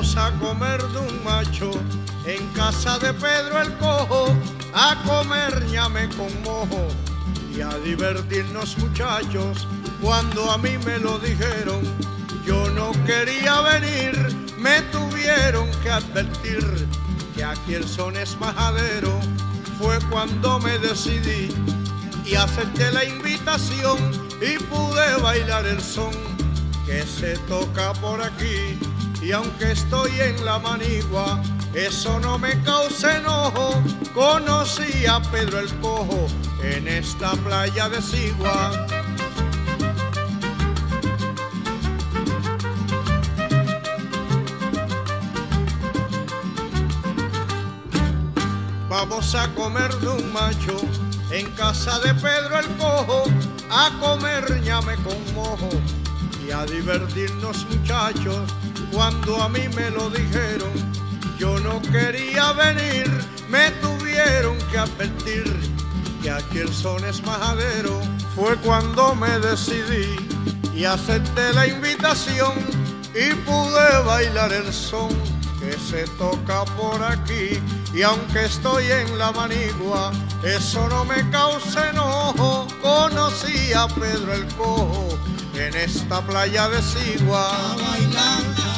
Vamos a comer de un macho en casa de Pedro el Cojo, a comer ñame con mojo y a divertirnos, muchachos. Cuando a mí me lo dijeron, yo no quería venir, me tuvieron que advertir que aquí el son es majadero. Fue cuando me decidí y acepté la invitación y pude bailar el son que se toca por aquí. Y aunque estoy en la manigua, eso no me causa enojo. Conocí a Pedro el Cojo en esta playa de Sigua. Vamos a comer de un macho en casa de Pedro el Cojo, a comer ñame con mojo y a divertirnos, muchachos. Cuando a mí me lo dijeron, yo no quería venir, me tuvieron que advertir que aquí el son es majadero. Fue cuando me decidí y acepté la invitación y pude bailar el son que se toca por aquí. Y aunque estoy en la manigua, eso no me causa enojo. Conocí a Pedro el Cojo en esta playa de Sigua. A bailar.